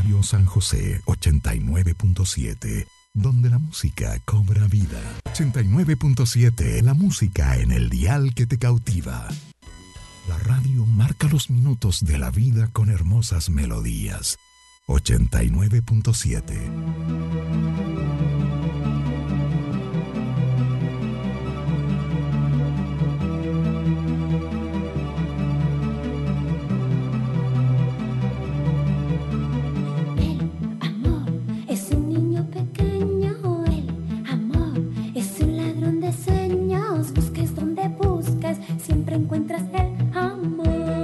Radio San José 89.7, donde la música cobra vida. 89.7, la música en el dial que te cautiva. La radio marca los minutos de la vida con hermosas melodías. 89.7. Siempre encuentras el amor.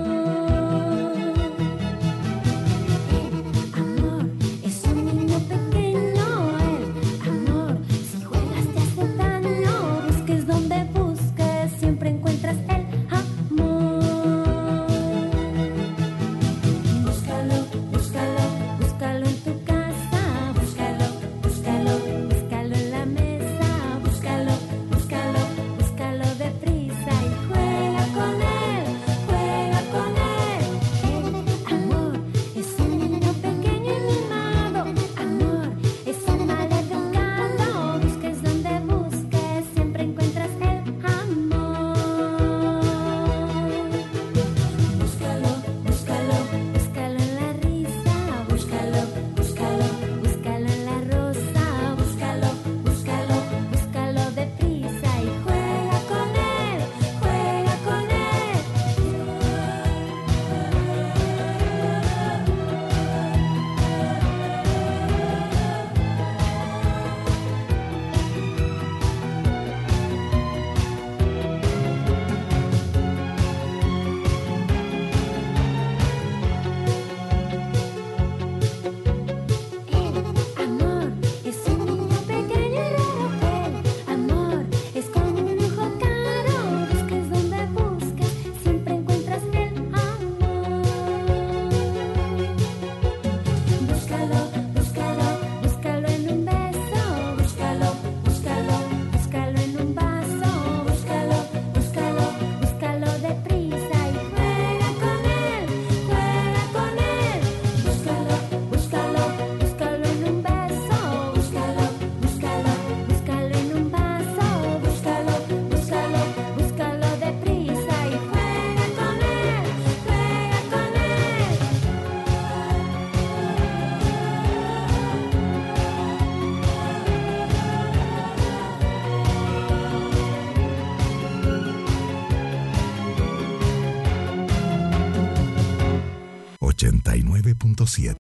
El amor es un niño pequeño. El amor, si juegas te hace daño. Busques donde busques, siempre encuentras el amor. Búscalo, búscalo, búscalo en tu casa. Búscalo, búscalo, búscalo en la mesa. Búscalo, búscalo, búscalo deprisa y juega con él, juega con él. El amor es un niño pequeño y mimado. Amor es un mal educado. Busques donde busques, siempre encuentras el amor. Búscalo, búscalo, búscalo en la risa. Búscalo, búscalo, búscalo en la rosa. Búscalo, búscalo, búscalo deprisa y juega con él, juega con él. 'Amor es un niño pequeño y raro'. 'Amor es como un lujo caro'. Busques donde busques, siempre encuentras el amor. Búscalo, búscalo, búscalo en un beso. Búscalo, búscalo, búscalo en un vaso. Búscalo, búscalo, búscalo deprisa y juega con él, juega con él. Búscalo, búscalo, búscalo en un beso. Búscalo, búscalo, búscalo en un vaso. Búscalo, búscalo, búscalo deprisa y juega con él, juega con él. 89.7.